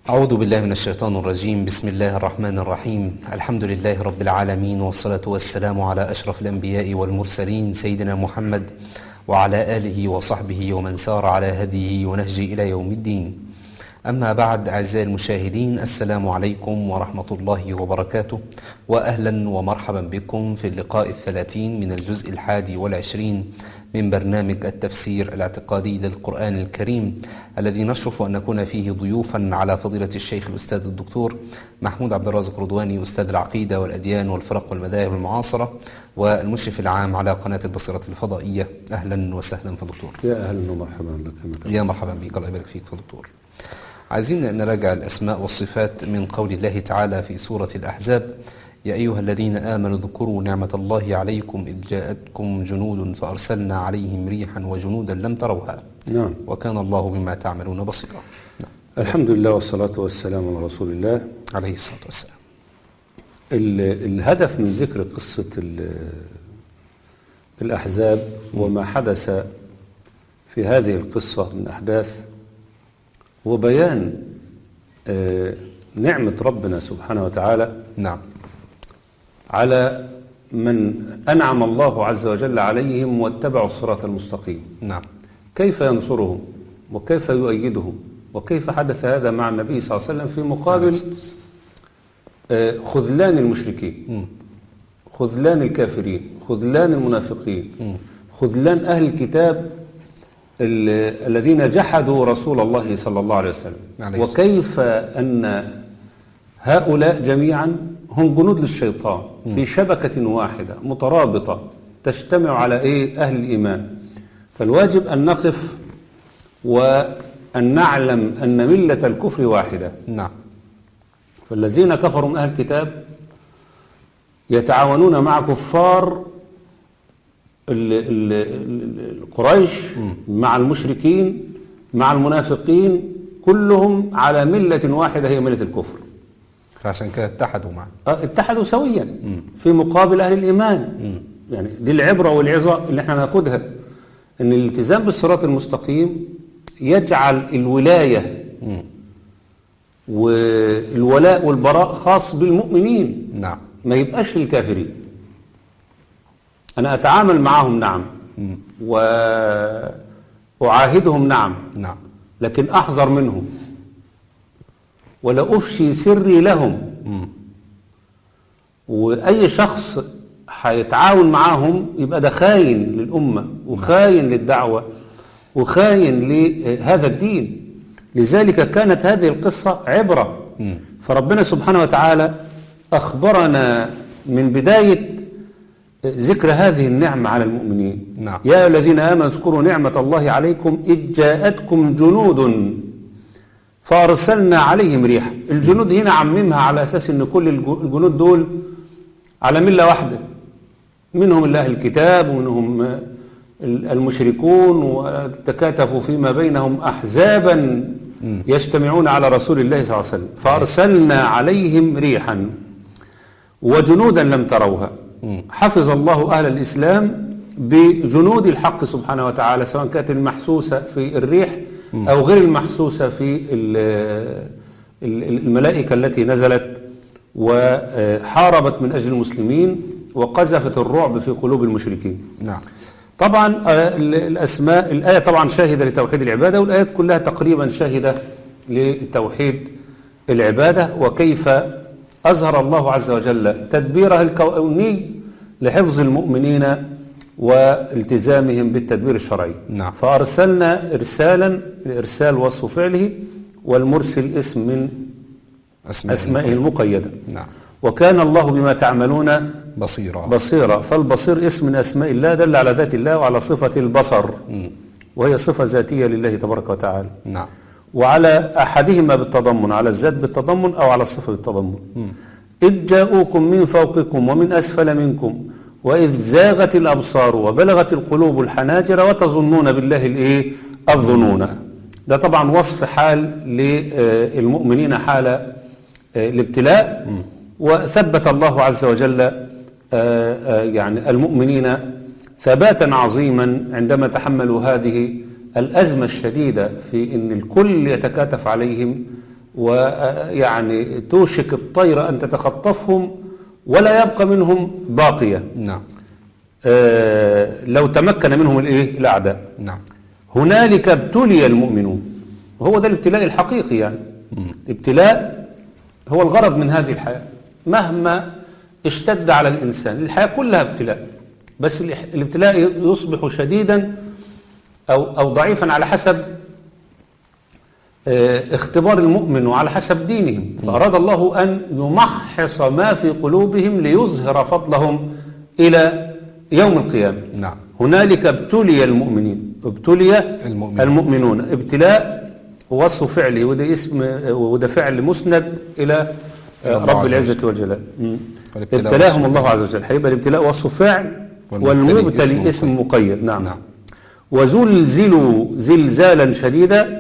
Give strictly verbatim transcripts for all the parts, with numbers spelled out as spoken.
أعوذ بالله من الشيطان الرجيم. بسم الله الرحمن الرحيم. الحمد لله رب العالمين، والصلاة والسلام على أشرف الأنبياء والمرسلين سيدنا محمد وعلى آله وصحبه ومن سار على هديه ونهجه إلى يوم الدين. أما بعد، أعزائي المشاهدين، السلام عليكم ورحمة الله وبركاته، وأهلا ومرحبا بكم في اللقاء الثلاثين من الجزء الحادي والعشرين من برنامج التفسير الاعتقادي للقرآن الكريم، الذي نشرف أن نكون فيه ضيوفا على فضيلة الشيخ الأستاذ الدكتور محمود عبد الرازق رضواني، أستاذ العقيدة والأديان والفرق والمذاهب المعاصرة والمشرف العام على قناة البصيرة الفضائية. أهلا وسهلا فدكتور. يا أهلا ومرحبا لك. يا مرحبا بك، الله يبارك فيك فدكتور. عايزين نراجع الأسماء والصفات من قول الله تعالى في سورة الأحزاب: يا أيها الذين آمنوا اذكروا نعمة الله عليكم إذ جاءتكم جنود فأرسلنا عليهم ريحا وجنودا لم تروها. نعم. وكان الله بما تعملون بصيرا. نعم. الحمد لله والصلاة والسلام على رسول الله عليه الصلاة والسلام. الهدف من ذكر قصة الأحزاب وما حدث في هذه القصة من أحداث هو بيان نعمة ربنا سبحانه وتعالى نعم على من أنعم الله عز وجل عليهم واتبعوا الصراط المستقيم. نعم. كيف ينصرهم وكيف يؤيدهم وكيف حدث هذا مع النبي صلى الله عليه وسلم في مقابل خذلان المشركين، خذلان الكافرين، خذلان المنافقين، خذلان أهل الكتاب الذين جحدوا رسول الله صلى الله عليه وسلم. وكيف أن هؤلاء جميعا هم جنود للشيطان في شبكة واحدة مترابطة تجتمع على إيه؟ أهل الإيمان. فالواجب أن نقف وأن نعلم أن ملة الكفر واحدة. نعم. فالذين كفروا من أهل الكتاب يتعاونون مع كفار القريش مع المشركين مع المنافقين، كلهم على ملة واحدة هي ملة الكفر. فعشان كده اتحدوا معا، اتحدوا سويا في مقابل أهل الإيمان. مم. يعني دي العبرة والعظة اللي احنا ناخدها، ان الالتزام بالصراط المستقيم يجعل الولاية مم. والولاء والبراء خاص بالمؤمنين. نعم. ما يبقاش للكافرين. أنا أتعامل معهم نعم مم. وأعاهدهم نعم نعم، لكن أحذر منهم ولا أفشي سري لهم. مم. وأي شخص هيتعاون معاهم يبقى ده خاين للأمة وخاين للدعوة وخاين لهذا الدين. لذلك كانت هذه القصة عبرة. مم. فربنا سبحانه وتعالى أخبرنا من بداية ذكر هذه النعمة على المؤمنين. نعم. يا الذين آمنوا اذكروا نعمة الله عليكم إذ جاءتكم جنود فأرسلنا عليهم ريحا. الجنود هنا عممها على أساس أن كل الجنود دول على ملة واحدة، منهم الله الكتاب ومنهم المشركون، وتكاتفوا فيما بينهم أحزابا يجتمعون على رسول الله صلى الله عليه وسلم. فأرسلنا عليهم ريحا وجنودا لم تروها. حفظ الله أهل الإسلام بجنود الحق سبحانه وتعالى، سواء كانت المحسوسة في الريح أو غير المحسوسة في الملائكة التي نزلت وحاربت من أجل المسلمين وقذفت الرعب في قلوب المشركين. نعم. طبعا الأسماء، الآية طبعا شاهدة لتوحيد العبادة، والآيات كلها تقريبا شاهدة لتوحيد العبادة، وكيف أظهر الله عز وجل تدبيره الكوني لحفظ المؤمنين والتزامهم بالتدبير الشرعي. نعم. فأرسلنا إرسالا، الإرسال وصف فعله، والمرسل اسم من أسمائه, أسمائه المقيدة. نعم. وكان الله بما تعملون بصيرا. بصيرا. فالبصير اسم من أسماء الله دل على ذات الله وعلى صفة البصر. م. وهي صفة ذاتية لله تبارك وتعالى. نعم. وعلى أحدهما بالتضمن، على الذات بالتضمن أو على الصفة بالتضمن. إذ جاءوكم من فوقكم ومن أسفل منكم وإذ زاغت الأبصار وبلغت القلوب الحناجر وتظنون بالله الإيه الظنون. ده طبعا وصف حال للمؤمنين حال الابتلاء. وثبت الله عز وجل يعني المؤمنين ثباتا عظيما عندما تحملوا هذه الأزمة الشديدة في أن الكل يتكاتف عليهم ويعني توشك الطير أن تتخطفهم ولا يبقى منهم باقية. نعم. آه لو تمكن منهم الايه الأعداء. نعم. هنالك ابتلي المؤمنون، وهو ده الابتلاء الحقيقي يعني. مم. الابتلاء هو الغرض من هذه الحياة، مهما اشتد على الإنسان، الحياة كلها ابتلاء، بس الابتلاء يصبح شديدا أو أو ضعيفا على حسب اه اختبار المؤمن وعلى حسب دينهم. فأراد الله أن يمحص ما في قلوبهم ليظهر فضلهم إلى يوم القيامة. نعم. هنالك ابتلي المؤمنين، ابتلي المؤمنون, المؤمنون. ابتلاء وصف فعله، وده اسم وده فعل مسند إلى رب العزة والجلال. ابتلاهم الله عز وجل، هيبقى الابتلاء وصف فعل والمبتلي اسم مقيد. نعم. نعم. وزلزلوا زلزالا شديدا.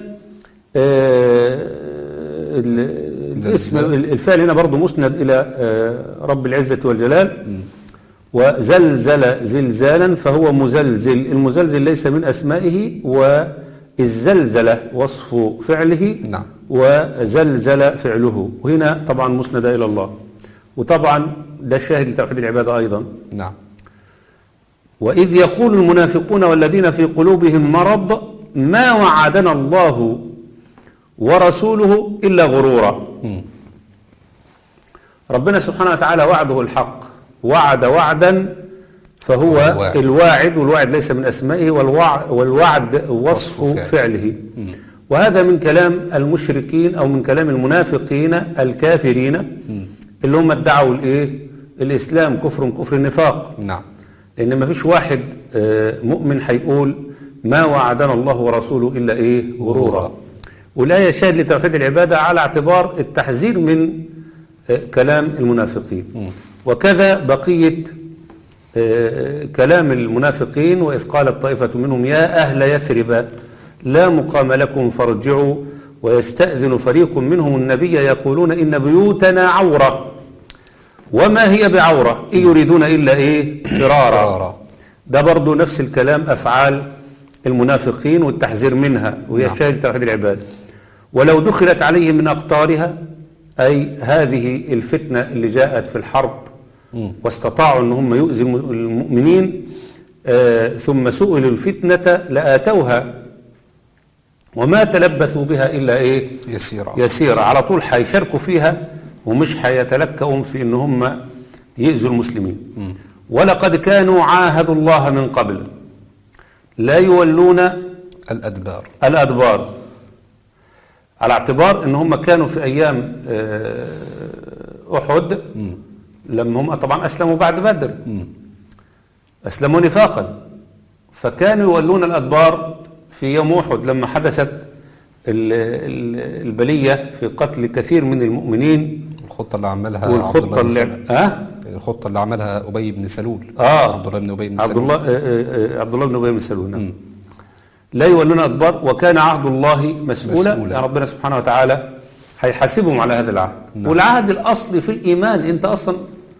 الاسم الفعل هنا برضه مسند إلى رب العزة والجلال. وزلزل زلزالا فهو مزلزل، المزلزل ليس من أسمائه، والزلزلة وصف فعله. نعم. وزلزل فعله، وهنا طبعا مسند إلى الله، وطبعا ده الشاهد لتوحيد العبادة أيضا. نعم. وإذ يقول المنافقون والذين في قلوبهم مرض ما وعدنا الله ورسوله إلا غرورا. م. ربنا سبحانه وتعالى وعده الحق، وعد وعدا فهو الواعد, الواعد والواعد ليس من أسمائه، والوعد, والوعد وصف, وصف فعله. م. وهذا من كلام المشركين أو من كلام المنافقين الكافرين م. اللي هم ادعوا الايه الإسلام كفر كفر النفاق. نعم. لأن ما فيش واحد مؤمن هيقول ما وعدنا الله ورسوله إلا إيه غرورا. والآية شاهد لتوحيد العبادة على اعتبار التحذير من كلام المنافقين. م. وكذا بقية كلام المنافقين. وإذ قالت طائفة منهم يا أهل يثرب لا مقام لكم فارجعوا ويستأذن فريق منهم النبي يقولون إن بيوتنا عورة وما هي بعورة إن يريدون إلا إيه فرارا. ده برضو نفس الكلام أفعال المنافقين والتحذير منها، وهي شاهد توحيد العبادة. ولو دخلت عليهم من أقطارها، أي هذه الفتنة اللي جاءت في الحرب م. واستطاعوا أن هم يؤذوا المؤمنين آه ثم سئلوا الفتنة لآتوها وما تلبثوا بها إلا إيه يسيرا يسيرا. على طول حيشاركوا فيها ومش حيتلكؤوا في أن هم يؤذوا المسلمين. م. ولقد كانوا عاهدوا الله من قبل لا يولون الأدبار الأدبار على اعتبار ان هم كانوا في ايام احد م. لما هم طبعا اسلموا بعد بدر م. اسلموا نفاقا، فكانوا يولون الادبار في يوم احد لما حدثت البلية في قتل كثير من المؤمنين. الخطة اللي عملها والخطة اللي أه؟ الخطة اللي عملها أبي بن سلول. آه عبد الله بن أبي بن عبد سلول. الله آه عبد الله بن أبي بن سلول. نعم. لا يولون أدبار وكان عهد الله مسؤولا. مسؤولا. ربنا سبحانه وتعالى هيحاسبهم على هذا العهد. نعم. والعهد الأصلي في الإيمان أنت أصلا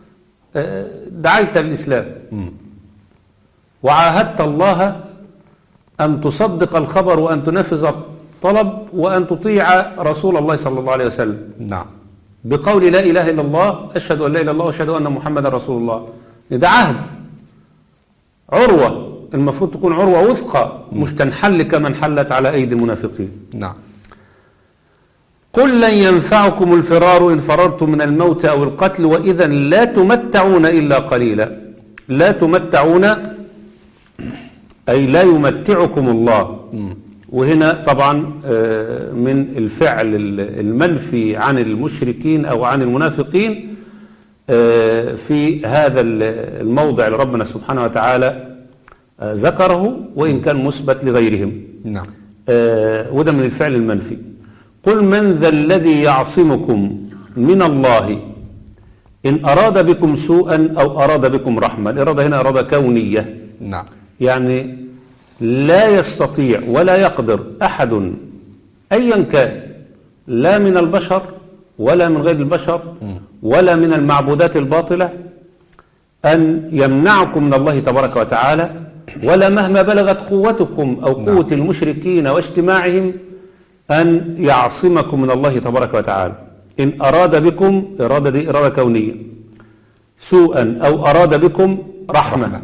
دعيت للإسلام م. وعاهدت الله أن تصدق الخبر وأن تنفذ الطلب وأن تطيع رسول الله صلى الله عليه وسلم. نعم. بقول لا إله إلا الله أشهد أن لا إله إلا الله وأشهد أن محمدا رسول الله. ده عهد عروة، المفروض تكون عروة وثقة مش تنحل كما انحلت على أيدي المنافقين. نعم. قل لن ينفعكم الفرار إن فررتم من الموت أو القتل وإذا لا تمتعون إلا قليلا. لا تمتعون أي لا يمتعكم الله. م. وهنا طبعا من الفعل المنفي عن المشركين أو عن المنافقين في هذا الموضع اللي ربنا سبحانه وتعالى ذكره وإن كان مثبت لغيرهم. نعم. وده من الفعل المنفي. قل من ذا الذي يعصمكم من الله إن أراد بكم سوءا أو أراد بكم رحمة. الإرادة هنا إرادة كونية. نعم. يعني لا يستطيع ولا يقدر أحد أيا كان لا من البشر ولا من غير البشر ولا من المعبودات الباطلة أن يمنعكم من الله تبارك وتعالى، ولا مهما بلغت قوتكم أو قوة نعم. المشركين واجتماعهم أن يعصمكم من الله تبارك وتعالى إن أراد بكم، إرادة دي إرادة كونية، سوءا أو أراد بكم رحمة, رحمة.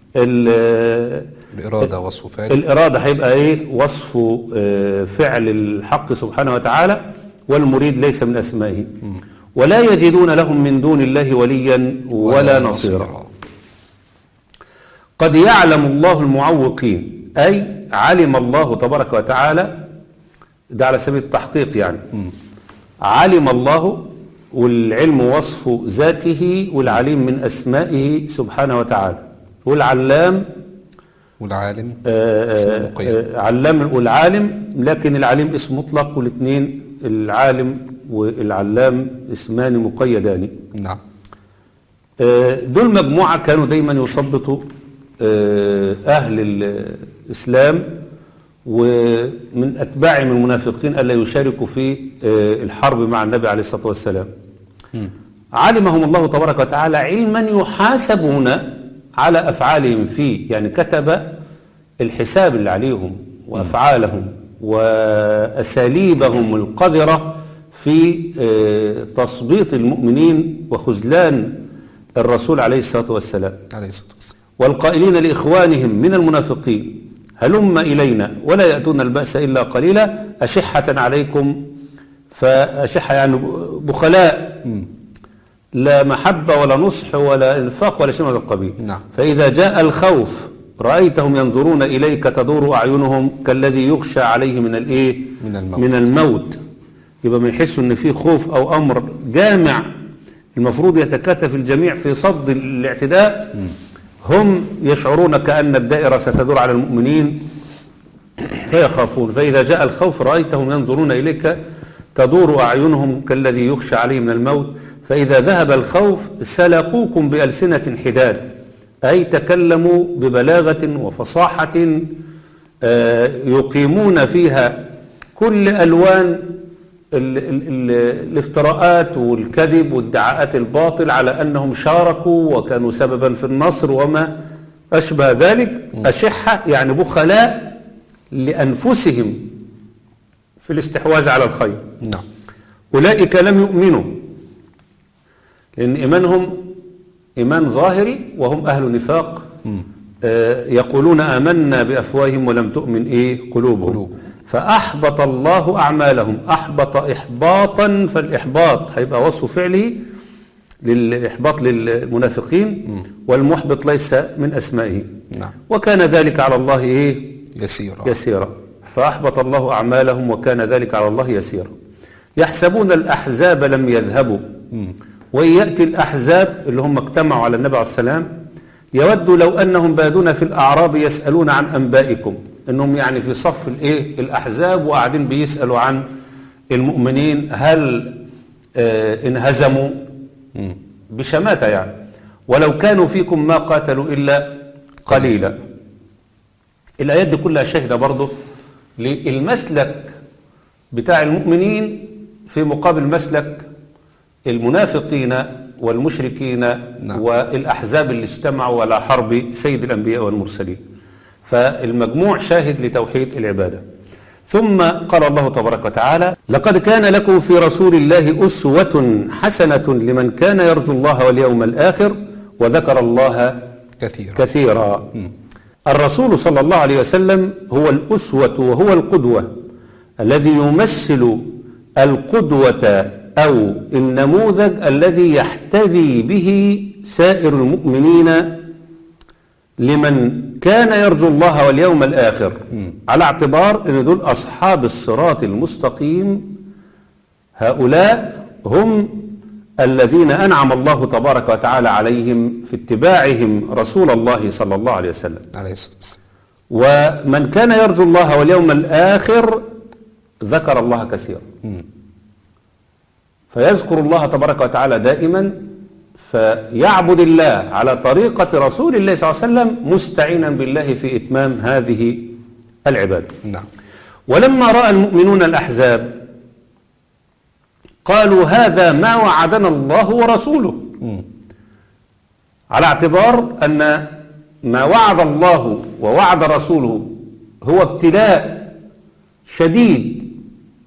الإرادة وصف فعل، الإرادة هيبقى إيه؟ وصف فعل الحق سبحانه وتعالى، والمريد ليس من أسمائه. ولا يجدون لهم من دون الله وليا ولا, ولا نصيرا. نصير. قد يعلم الله المعوقين، أي علم الله تبارك وتعالى، ده على سبيل التحقيق يعني. م. علم الله، والعلم وصف ذاته، والعليم من أسمائه سبحانه وتعالى، والعلام والعالم آآ آآ علام والعالم، لكن العليم اسم مطلق، والاثنين العالم والعلام اسمان مقيدان. نعم. دول مجموعة كانوا دايما يثبطوا أهل الإسلام ومن أتباعهم المنافقين ألا يشاركوا في الحرب مع النبي عليه الصلاة والسلام. م. علمهم الله تبارك وتعالى علما يحاسبون على أفعالهم فيه، يعني كتب الحساب اللي عليهم وأفعالهم وأساليبهم القذرة في تثبيط المؤمنين وخذلان الرسول عليه الصلاة والسلام. عليه الصلاة والسلام. والقائلين لإخوانهم من المنافقين هلم إلينا ولا يأتون البأس إلا قليلا أشحة عليكم، فأشحة يعني بخلاء، م. لا محبة ولا نصح ولا إنفاق ولا شيء من هذا القبيل. نعم. فإذا جاء الخوف رأيتهم ينظرون إليك تدور أعينهم كالذي يخشى عليه من الإيه؟ من الموت. من الموت. يبقى ما يحسوا إن في خوف أو أمر جامع المفروض يتكاتف الجميع في صد الاعتداء، م. هم يشعرون كأن الدائرة ستدور على المؤمنين فيخافون. فإذا جاء الخوف رأيتهم ينظرون إليك تدور أعينهم كالذي يخشى عليه من الموت، فإذا ذهب الخوف سلقوكم بألسنة حداد، أي تكلموا ببلاغة وفصاحة يقيمون فيها كل ألوان ال ال ال الافتراءات والكذب والادعاءات الباطل على أنهم شاركوا وكانوا سببا في النصر وما أشبه ذلك. أشحة يعني بخلاء لأنفسهم في الاستحواذ على الخير. نعم. أولئك لم يؤمنوا، لأن إيمانهم إيمان ظاهري وهم أهل نفاق. آه يقولون آمنا بأفواههم ولم تؤمن إيه قلوبهم. قلوب. فأحبط الله أعمالهم. أحبط إحباطا، فالإحباط هيبقى وصف فعله للإحباط للمنافقين، م. والمحبط ليس من أسمائه. نعم. وكان ذلك على الله إيه؟ يسيرا. يسيرا. فأحبط الله أعمالهم وكان ذلك على الله يسيرا. يحسبون الأحزاب لم يذهبوا، م. وإن يأتي الأحزاب اللي هم اجتمعوا على النبي عليه السلام يودوا لو أنهم بادون في الأعراب يسألون عن أنبائكم، إنهم يعني في صف الإيه الأحزاب وقاعدين بيسألوا عن المؤمنين هل آه انهزموا، بشماتة يعني، ولو كانوا فيكم ما قاتلوا إلا قليلا. الآيات دي كلها شاهدة برضه للمسلك بتاع المؤمنين في مقابل مسلك المنافقين والمشركين. نعم. والأحزاب اللي اجتمعوا على حرب سيد الأنبياء والمرسلين. فالمجموع شاهد لتوحيد العبادة. ثم قال الله تبارك وتعالى لقد كان لكم في رسول الله أسوة حسنة لمن كان يرجو الله واليوم الآخر وذكر الله كثيرا, كثيرا. م. الرسول صلى الله عليه وسلم هو الأسوة وهو القدوة الذي يمثل القدوة أو النموذج الذي يحتذي به سائر المؤمنين لمن كان يرجو الله واليوم الآخر، م. على اعتبار أن دول أصحاب الصراط المستقيم. هؤلاء هم الذين أنعم الله تبارك وتعالى عليهم في اتباعهم رسول الله صلى الله عليه وسلم. عليه الصلاة والسلام. ومن كان يرجو الله واليوم الآخر ذكر الله كثيرا، م. فيذكر الله تبارك وتعالى دائما، فيعبد الله على طريقة رسول الله صلى الله عليه وسلم مستعينا بالله في إتمام هذه العبادة. نعم. ولما رأى المؤمنون الأحزاب قالوا هذا ما وعدنا الله ورسوله، م. على اعتبار أن ما وعد الله ووعد رسوله هو ابتلاء شديد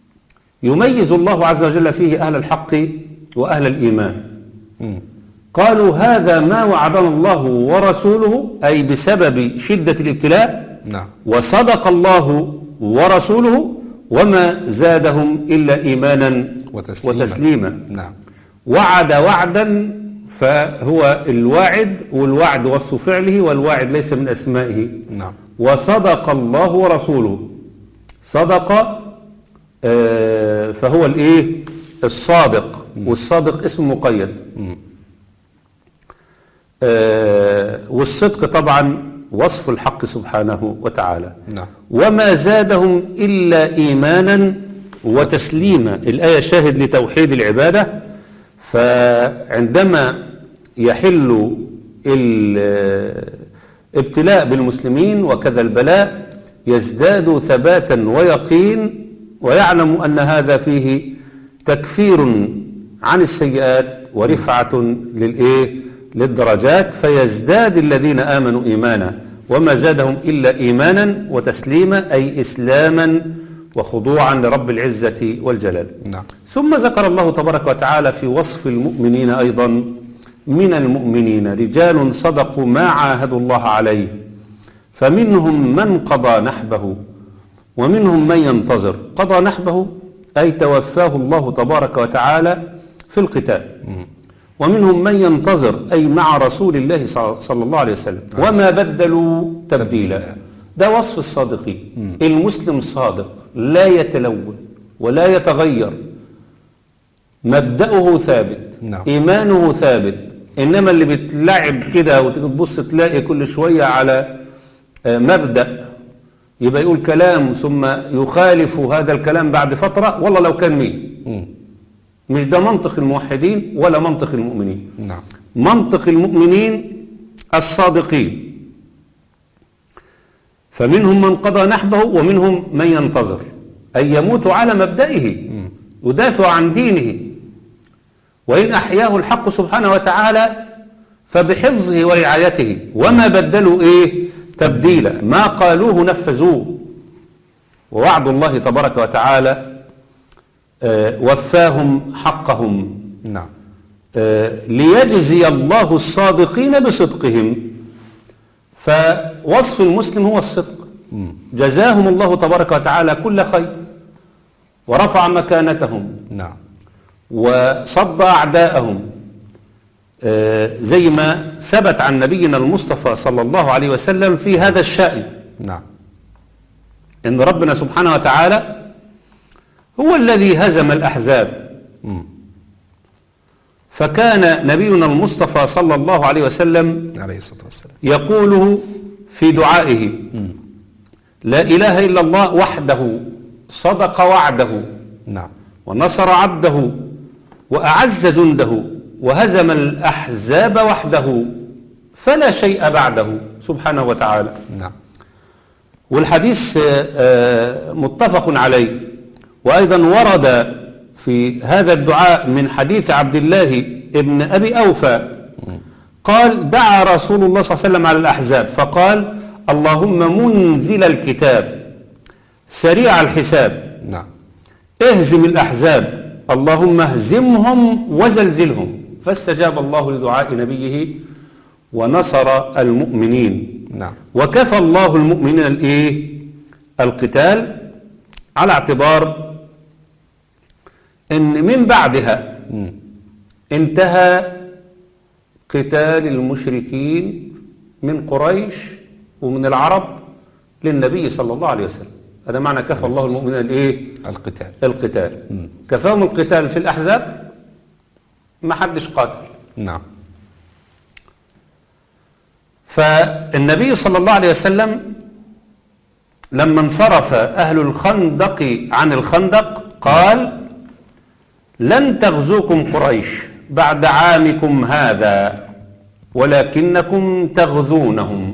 يميز الله عز وجل فيه أهل الحق وأهل الإيمان. مم. قالوا هذا ما وعدنا الله ورسوله، أي بسبب شدة الابتلاء، نعم. وصدق الله ورسوله وما زادهم إلا إيمانا وتسليما. وتسليما. نعم. وعد وعدا فهو الواعد، والوعد وصف فعله، والواعد ليس من أسمائه. نعم. وصدق الله ورسوله. صدق آه فهو الايه الصادق، والصادق اسم مقيد. آه والصدق طبعا وصف الحق سبحانه وتعالى. نعم. وما زادهم إلا إيمانا وتسليما. الآية شاهد لتوحيد العبادة. فعندما يحل الابتلاء بالمسلمين وكذا البلاء يزداد ثباتا ويقين، ويعلم أن هذا فيه تكفير عن السيئات ورفعة للإيه للدرجات، فيزداد الذين آمنوا إيمانا. وما زادهم إلا إيمانا وتسليما، أي إسلاما وخضوعا لرب العزة والجلال. نعم. ثم ذكر الله تبارك وتعالى في وصف المؤمنين أيضا: من المؤمنين رجال صدقوا ما عاهدوا الله عليه فمنهم من قضى نحبه ومنهم من ينتظر. قضى نحبه أي توفاه الله تبارك وتعالى في القتال. ومنهم من ينتظر أي مع رسول الله صلى الله عليه وسلم. وما بدلوا تبديلا. ده وصف الصادقين. المسلم صادق لا يتلون ولا يتغير، مبدأه ثابت. نعم. إيمانه ثابت. إنما اللي بتلعب كده وتبص تلاقي كل شوية على مبدأ، يبقى يقول كلام ثم يخالف هذا الكلام بعد فترة، والله لو كان مين. مم. مش ده منطق الموحدين ولا منطق المؤمنين. نعم. منطق المؤمنين الصادقين. فمنهم من قضى نحبه ومنهم من ينتظر، أي يموت على مبدئه يدافع عن دينه. وإن أحياه الحق سبحانه وتعالى فبحفظه ورعايته. وما بدلوا إيه تبديلا، ما قالوه نفذوه. ووعد الله تبارك وتعالى آه وفاهم حقهم. نعم. آه ليجزي الله الصادقين بصدقهم. فوصف المسلم هو الصدق. جزاهم الله تبارك وتعالى كل خير ورفع مكانتهم. نعم. وصد أعداءهم، آه زي ما ثبت عن نبينا المصطفى صلى الله عليه وسلم في هذا الشأن. نعم. إن ربنا سبحانه وتعالى هو الذي هزم الأحزاب. مم. فكان نبينا المصطفى صلى الله عليه وسلم عليه الصلاة والسلام يقوله في دعائه: لا إله إلا الله وحده صدق وعده. نعم. ونصر عبده وأعز جنده وهزم الأحزاب وحده فلا شيء بعده سبحانه وتعالى. نعم. والحديث متفق عليه. وأيضا ورد في هذا الدعاء من حديث عبد الله ابن أبي أوفى قال: دعا رسول الله صلى الله عليه وسلم على الأحزاب فقال: اللهم منزل الكتاب سريع الحساب نعم. اهزم الأحزاب اللهم اهزمهم وزلزلهم. فاستجاب الله لدعاء نبيه ونصر المؤمنين. نعم. وكفى الله المؤمنين الايه القتال، على اعتبار ان من بعدها مم. انتهى قتال المشركين من قريش ومن العرب للنبي صلى الله عليه وسلم. هذا معنى كفى الله المؤمنين الايه القتال. القتال. كفاهم القتال في الأحزاب، ما حدش قاتل. نعم. فالنبي صلى الله عليه وسلم لما انصرف أهل الخندق عن الخندق قال: لن تغزوكم قريش بعد عامكم هذا ولكنكم تغزونهم.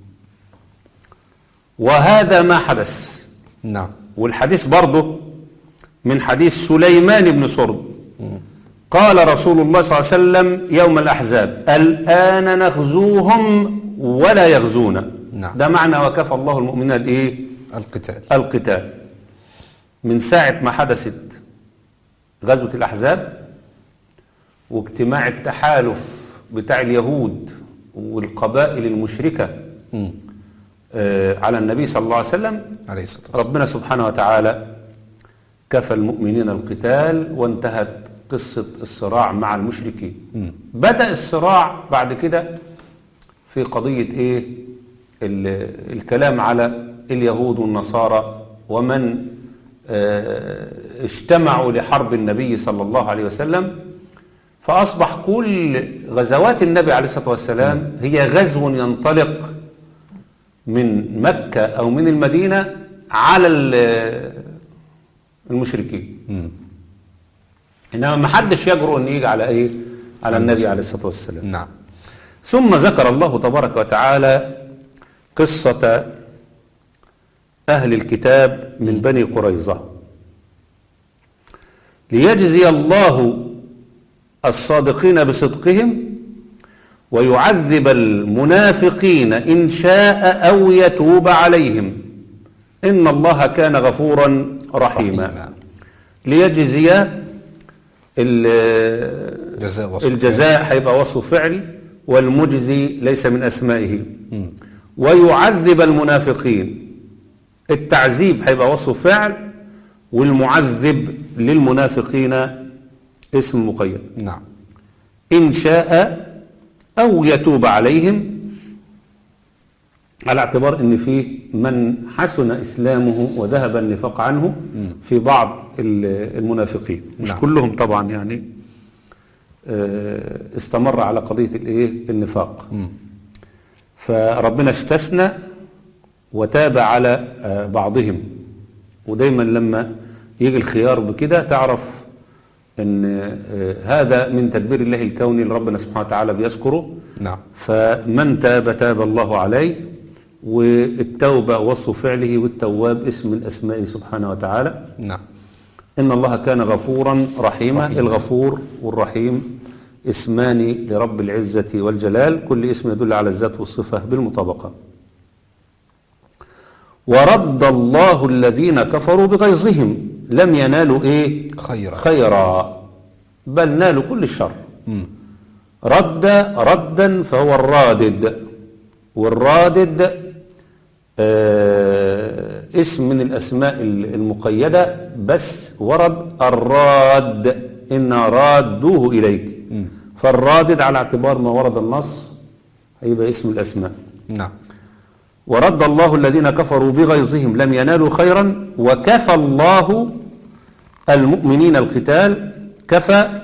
وهذا ما حدث. نعم. والحديث برضه من حديث سليمان بن سرد قال رسول الله صلى الله عليه وسلم يوم الأحزاب: الآن نغزوهم ولا يغزونا. نعم. ده معنى وكفى الله المؤمنين الايه القتال. القتال. من ساعة ما حدثت غزوة الأحزاب واجتماع التحالف بتاع اليهود والقبائل المشركة آه على النبي صلى الله عليه وسلم، عليه الصلاة والسلام. ربنا سبحانه وتعالى كفى المؤمنين القتال وانتهت قصة الصراع مع المشركين. مم. بدأ الصراع بعد كده في قضية ايه ال- الكلام على اليهود والنصارى ومن آه، اجتمعوا لحرب النبي صلى الله عليه وسلم، فأصبح كل غزوات النبي عليه الصلاة والسلام هي غزو ينطلق من مكة أو من المدينة على ال- المشركين. مم. إنما ما حدش يجرؤ أن يجي على إيه على النبي عليه الصلاة والسلام. نعم. ثم ذكر الله تبارك وتعالى قصة أهل الكتاب من بني قريظة ليجزي الله الصادقين بصدقهم ويعذب المنافقين إن شاء أو يتوب عليهم إن الله كان غفورا رحيما. رحيما. ليجزي ال- جزاء وصف الجزاء هيبقى وصف فعل، والمجزي ليس من أسمائه. ويعذب المنافقين، التعذيب هيبقى وصف فعل، والمعذب للمنافقين اسم مقيد. نعم. إن شاء أو يتوب عليهم، على اعتبار ان في من حسن اسلامه وذهب النفاق عنه في بعض ال- المنافقين، مش نعم. كلهم طبعا يعني آه، استمر على قضية الايه النفاق. مم. فربنا استثنى وتاب على آه، بعضهم. ودايما لما يجي الخيار بكده تعرف ان آه، هذا من تدبير الله الكوني اللي ربنا سبحانه وتعالى بيذكره. نعم. فمن تاب تاب الله عليه، والتوبة وصف فعله، والتواب اسم من أسمائه سبحانه وتعالى. نعم. إن الله كان غفورا رحيما. رحيما. الغفور والرحيم اسمان لرب العزة والجلال، كل اسم يدل على الذات والصفة بالمطابقة. ورد الله الذين كفروا بغيظهم لم ينالوا إيه خيرا. خيرا بل نالوا كل الشر. مم. رد ردا فهو الرادد، والرادد آه اسم من الأسماء المقيدة، بس ورد الراد إنا رادوه إليك. مم. فالرادد على اعتبار ما ورد النص هيبقى اسم الأسماء. نعم. ورد الله الذين كفروا بغيظهم لم ينالوا خيرا وكفى الله المؤمنين القتال. كفى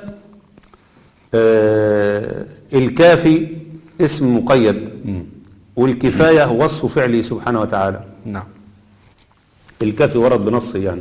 آه الكافي اسم مقيد، والكفاية وصف فعله سبحانه وتعالى. نعم. الكافي ورد بنصه يعني.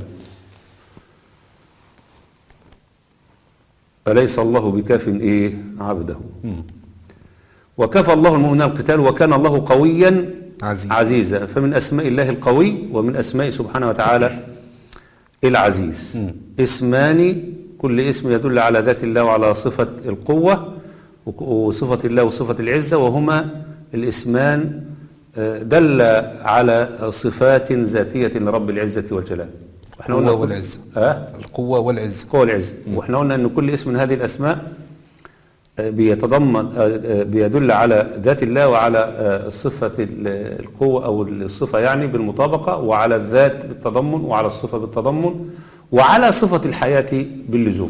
أليس الله بكاف إيه عبده. وكفى الله المؤمنين القتال وكان الله قويا عزيز. عزيزا. فمن أسماء الله القوي، ومن أسماء سبحانه وتعالى العزيز. مم. اسمان كل اسم يدل على ذات الله وعلى صفة القوة وصفة الله وصفة العزة، وهما الاسمان آه، دل على صفات ذاتية لرب العزة والجلال. واحنا القوة قلنا والعزة. آه؟ القوة والعزة. القوة والعزة. واحنا قلنا ان كل اسم من هذه الاسماء آه، بيتضمن آه، آه، بيدل على ذات الله وعلى آه، صفة ال- القوة او الصفة يعني بالمطابقة، وعلى الذات بالتضمن، وعلى الصفة بالتضمن، وعلى صفة الحياة باللزوم.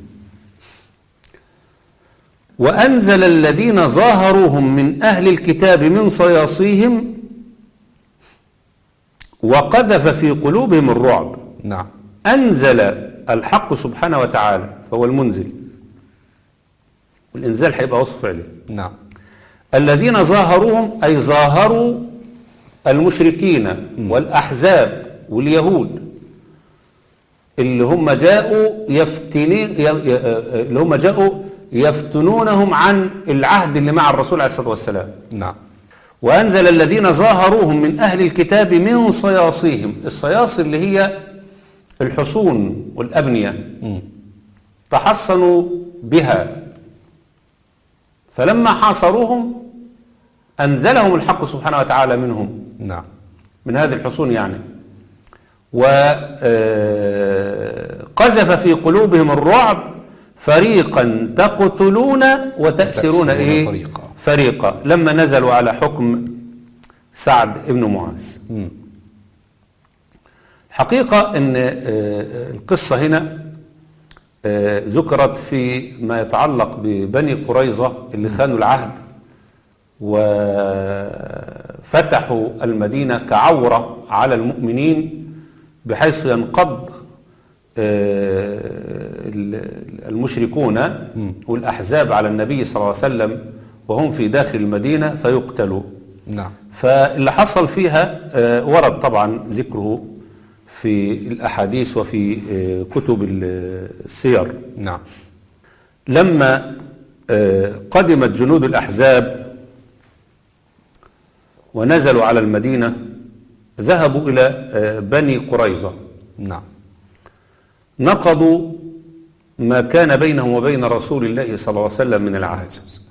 وأنزل الذين ظاهروهم من أهل الكتاب من صياصيهم وقذف في قلوبهم الرعب. نعم. أنزل الحق سبحانه وتعالى فهو المنزل، والإنزال هيبقى وصف فعله. نعم. الذين ظاهروهم أي ظاهروا المشركين والأحزاب واليهود اللي هم جاءوا يفتنين اللي هم جاءوا يفتنونهم عن العهد اللي مع الرسول عليه الصلاة والسلام. نعم. وأنزل الذين ظاهروهم من أهل الكتاب من صياصيهم. الصياصي اللي هي الحصون والأبنية تحصنوا بها، فلما حاصروهم أنزلهم الحق سبحانه وتعالى منهم، نعم. من هذه الحصون يعني، وقذف في قلوبهم الرعب، فريقا تقتلون وتأسرون ايه فريقا. فريقا لما نزلوا على حكم سعد بن معاذ. مم. حقيقة ان القصة هنا ذكرت في ما يتعلق ببني قريظة اللي خانوا العهد وفتحوا المدينة كعورة على المؤمنين بحيث ينقض المشركون والأحزاب على النبي صلى الله عليه وسلم وهم في داخل المدينة فيقتلوا. نعم. فاللي حصل فيها ورد طبعا ذكره في الأحاديث وفي كتب السير. نعم. لما قدمت جنود الأحزاب ونزلوا على المدينة ذهبوا إلى بني قريظة. نعم. نقضوا ما كان بينهم وبين رسول الله صلى الله عليه وسلم من العهد.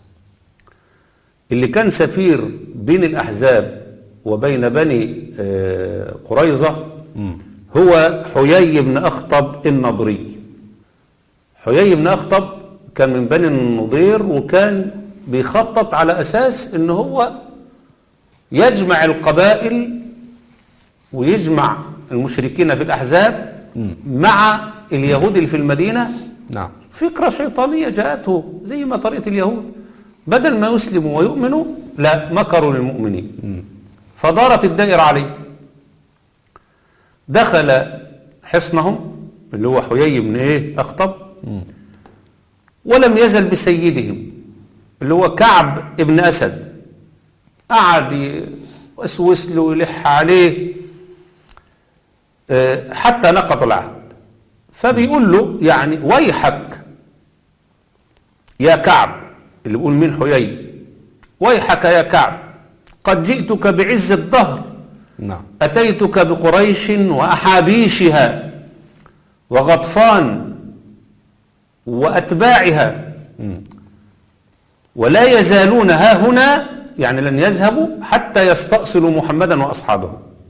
اللي كان سفير بين الأحزاب وبين بني قريظة هو حيي بن أخطب النضري. حيي بن أخطب كان من بني النضير، وكان بيخطط على أساس إن هو يجمع القبائل ويجمع المشركين في الأحزاب مع اليهود اللي في المدينة. نعم. فكرة شيطانية جاءته زي ما طريقة اليهود، بدل ما يسلموا ويؤمنوا لا مكروا للمؤمنين. فدارت الدائرة عليه. دخل حصنهم اللي هو حيي بن ايه أخطب، ولم يزل بسيدهم اللي هو كعب ابن أسد، قعد يوسوس له ويلح عليه حتى نقض العهد. فبيقول له يعني ويحك يا كعب، اللي بيقول مين؟ حيي. ويحك يا كعب، قد جئتك بعز الدهر. نعم. أتيتك بقريش وأحابيشها وغطفان وأتباعها، ولا يزالون ها هنا، يعني لن يذهبوا حتى يستأصلوا محمدا وأصحابه.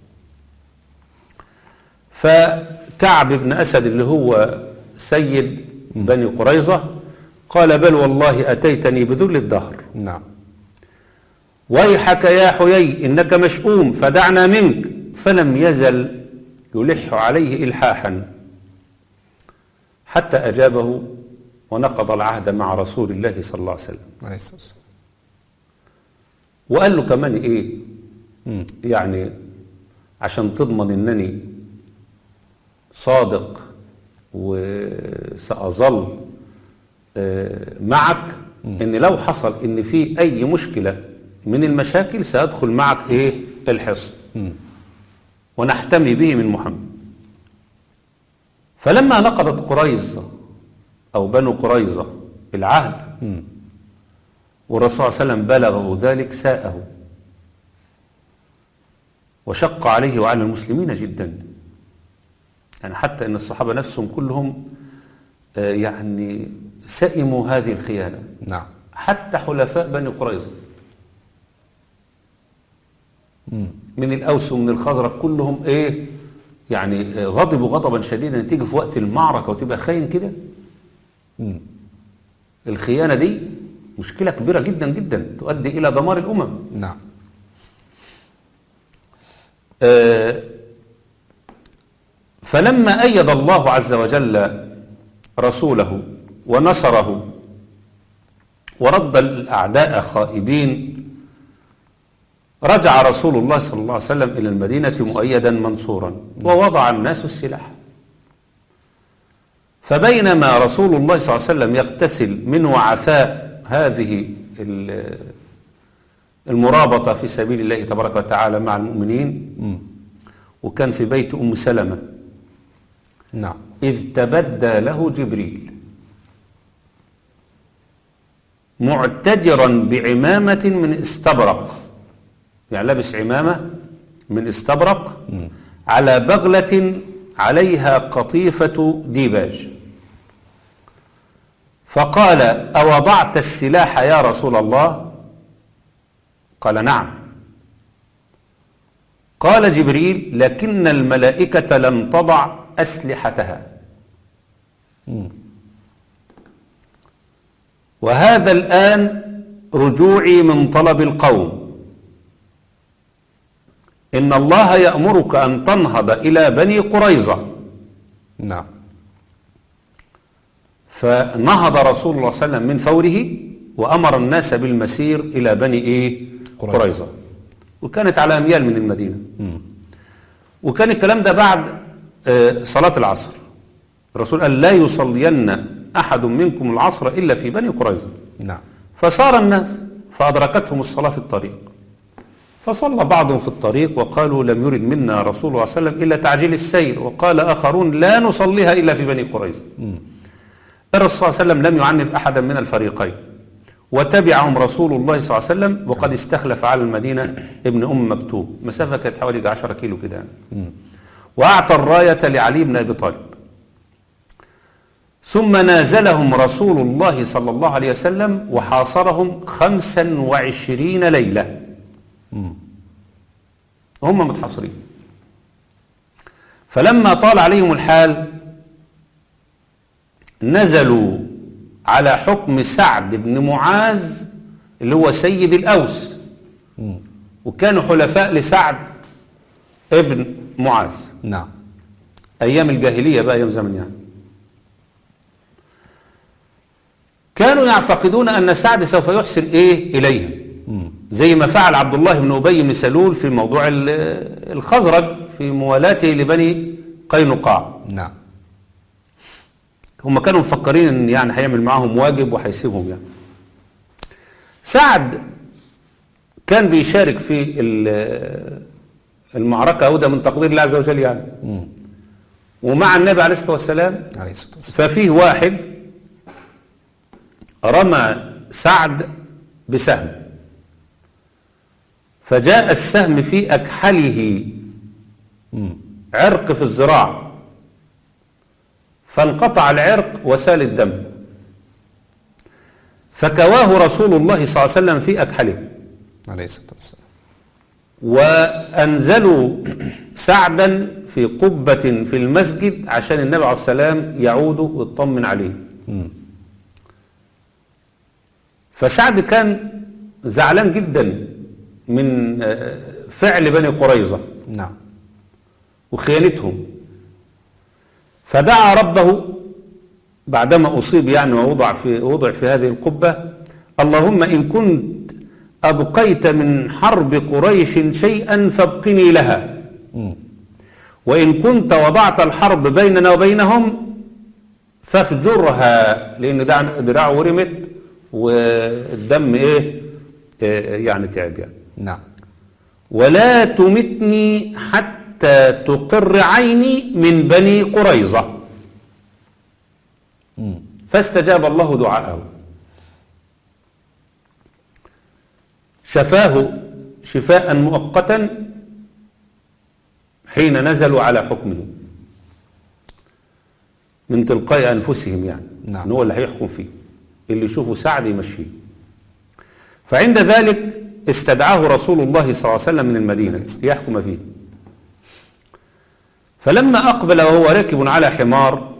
فكعب بن أسد اللي هو سيد بني قريظة قال بل والله أتيتني بذل الدهر. نعم. ويحك يا حيي إنك مشؤوم فدعنا منك. فلم يزل يلح عليه إلحاحا حتى أجابه ونقض العهد مع رسول الله صلى الله عليه وسلم. عليه الصلاة والسلام. وقال له كمان إيه مم. يعني عشان تضمن إنني صادق وسأظل معك، مم. إن لو حصل إن في أي مشكلة من المشاكل سأدخل معك إيه الحصن ونحتمي به من محمد. فلما نقضت قريظة أو بنو قريظة العهد م. والرسول صلى الله عليه وسلم بلغه ذلك ساءه وشق عليه وعلى المسلمين جدا، يعني حتى أن الصحابة نفسهم كلهم آه يعني سئموا هذه الخيانة. نعم. حتى حلفاء بني قريظة من الأوس ومن الخزرج كلهم ايه يعني غضبوا غضبا شديدا. تيجي في وقت المعركة وتبقى خاين كده، الخيانة دي مشكلة كبيرة جدا جدا تؤدي إلى دمار الأمم. نعم. آه فلما أيد الله عز وجل رسوله ونصره ورد الأعداء خائبين، رجع رسول الله صلى الله عليه وسلم إلى المدينة مؤيدا منصورا ووضع الناس السلاح. فبينما رسول الله صلى الله عليه وسلم يغتسل من وعثاء هذه المرابطة في سبيل الله تبارك وتعالى مع المؤمنين، وكان في بيت أم سلمة. نعم. إذ تبدى له جبريل معتجرا بعمامة من استبرق، يعني لابس عمامة من استبرق م. على بغلة عليها قطيفة ديباج. فقال أوضعت السلاح يا رسول الله؟ قال نعم. قال جبريل لكن الملائكة لم تضع أسلحتها. مم. وهذا الآن رجوعي من طلب القوم. إن الله يأمرك أن تنهض إلى بني قريظة. نعم. فنهض رسول الله صلى الله عليه وسلم من فوره وأمر الناس بالمسير إلى بني إيه؟ قريظة. قريظة. وكانت على أميال من المدينة. مم. وكان الكلام ده بعد آه، صلاة العصر. الرسول قال لا يصلين أحد منكم العصر إلا في بني قريظة. نعم. فصار الناس فأدركتهم الصلاة في الطريق، فصلى بعضهم في الطريق وقالوا لم يرد منا رسول الله صلى الله عليه وسلم إلا تعجيل السير، وقال آخرون لا نصليها إلا في بني قريظة. الرسول صلى الله عليه وسلم لم يعنف أحدا من الفريقين، وتبعهم رسول الله صلى الله عليه وسلم وقد استخلف على المدينة ابن أم مكتوم، مسافة كانت حوالي عشرة كيلو كده يعني. وأعطى الراية لعلي بن أبي طالب. ثم نازلهم رسول الله صلى الله عليه وسلم وحاصرهم خمسا وعشرين ليلة. هم متحاصرين. فلما طال عليهم الحال نزلوا على حكم سعد بن معاذ اللي هو سيد الأوس، وكانوا حلفاء لسعد ابن معاذ. نعم. أيام الجاهلية بقى، أيام زمن يعني. كانوا يعتقدون أن سعد سوف يحسن إيه إليهم، زي ما فعل عبد الله بن أبي بن سلول في موضوع الخزرج في موالاته لبني قينقاع. نعم. هم كانوا مفكرين ان يعني هيعمل معاهم واجب وهيسيبهم يعني. سعد كان بيشارك في المعركة، وده من تقدير الله عز وجل يعني. مم. ومع النبي عليه الصلاة والسلام عليه الصلاة والسلام. ففيه واحد رمى سعد بسهم، فجاء السهم في أكحله مم. عرق في الذراع، فانقطع العرق وسال الدم، فكواه رسول الله صلى الله عليه وسلم في أكحله، عليه الصلاة والسلام. وأنزلوا سعدا في قبة في المسجد عشان النبي عليه السلام يعود ويطمن عليه. مم. فسعد كان زعلان جدا من فعل بني قريظة نعم. وخيانتهم، فدعا ربه بعدما أصيب يعني ووضع في وضع في هذه القبة: اللهم إن كنت أبقيت من حرب قريش شيئا فابقني لها، مم. وإن كنت وضعت الحرب بيننا وبينهم فافجرها، لأن دراعه ورمت والدم إيه يعني تعب يعني. نعم. ولا تمتني حتى تقر عيني من بني قريظة. مم. فاستجاب الله دعاءه، شفاه شفاء مؤقتا حين نزلوا على حكمه من تلقاء أنفسهم يعني. نعم. هو اللي هيحكم فيه، اللي يشوفه سعد يمشيه. فعند ذلك استدعاه رسول الله صلى الله عليه وسلم من المدينة يحكم فيه. فلما أقبل وهو راكب على حمار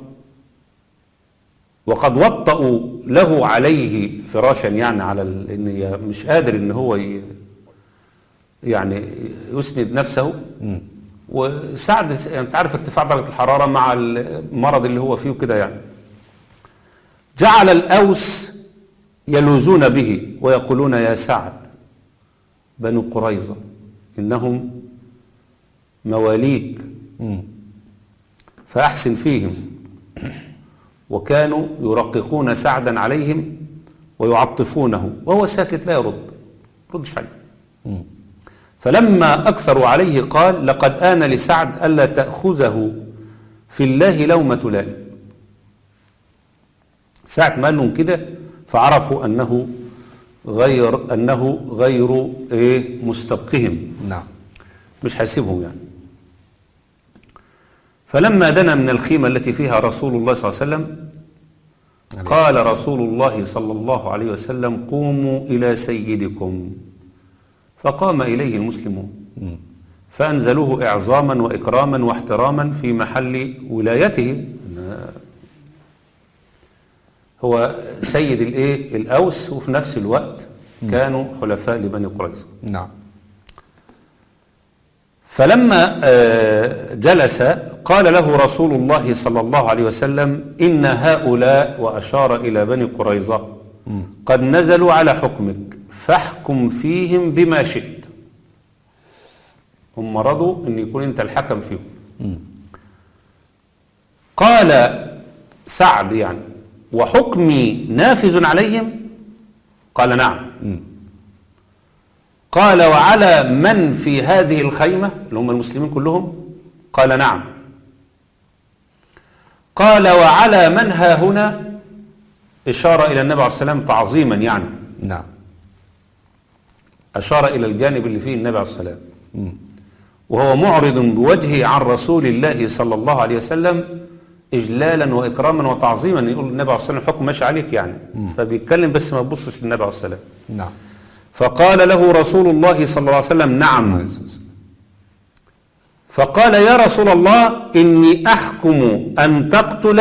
وقد وطأوا له عليه فراشا يعني على ال... إن مش قادر إن هو ي... يعني يسند نفسه. مم. وسعد يعني انت عارف ارتفاع درجة الحرارة مع المرض اللي هو فيه كده يعني. جعل الأوس يلوذون به ويقولون: يا سعد، بنو قريظة إنهم مواليك مم. فأحسن فيهم. وكانوا يرققون سعدا عليهم ويعطفونه وهو ساكت لا يرد ردش عليه. مم. فلما أكثروا عليه قال: لقد آن لسعد ألا تأخذه في الله لومة لائم. ساعة ما قال لهم كده فعرفوا أنه غير أنه غير إيه مستبقهم، نعم. مش هيسيبهم يعني. فلما دنا من الخيمة التي فيها رسول الله صلى الله عليه وسلم قال رسول الله صلى الله عليه وسلم: قوموا إلى سيدكم. فقام إليه المسلمون، مم. فأنزلوه إعظاما وإكراما واحتراما في محل ولايته. هو سيد الإيه الأوس، وفي نفس الوقت كانوا حلفاء لبني قريظة. نعم. فلما جلس قال له رسول الله صلى الله عليه وسلم إن هؤلاء، وأشار إلى بني قريظة، قد نزلوا على حكمك فاحكم فيهم بما شئت. هم رضوا أن يكون أنت الحكم فيهم. م. قال سعد يعني وحكمي نافذ عليهم؟ قال نعم. م. قال وعلى من في هذه الخيمة اللي هم المسلمين كلهم؟ قال نعم. قال وعلى من ها هنا؟ إشارة إلى النبي عليه الصلاة والسلام تعظيما يعني. نعم. أشار إلى الجانب اللي فيه النبي عليه الصلاة والسلام، وهو معرض بوجهه عن رسول الله صلى الله عليه وسلم إجلالا وإكراما وتعظيما. يقول النبي عليه الصلاة والسلام الحكم ماشي عليك يعني. م. فبيتكلم بس ما تبصش للنبي عليه الصلاة والسلام. نعم. فقال له رسول الله صلى الله عليه وسلم نعم. فقال يا رسول الله إني أحكم أن تقتل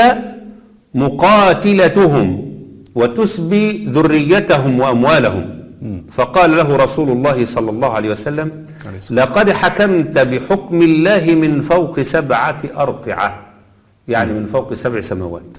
مقاتلتهم وتسبي ذريتهم وأموالهم. فقال له رسول الله صلى الله عليه وسلم لقد حكمت بحكم الله من فوق سبعة أرقعة، يعني من فوق سبع سماوات.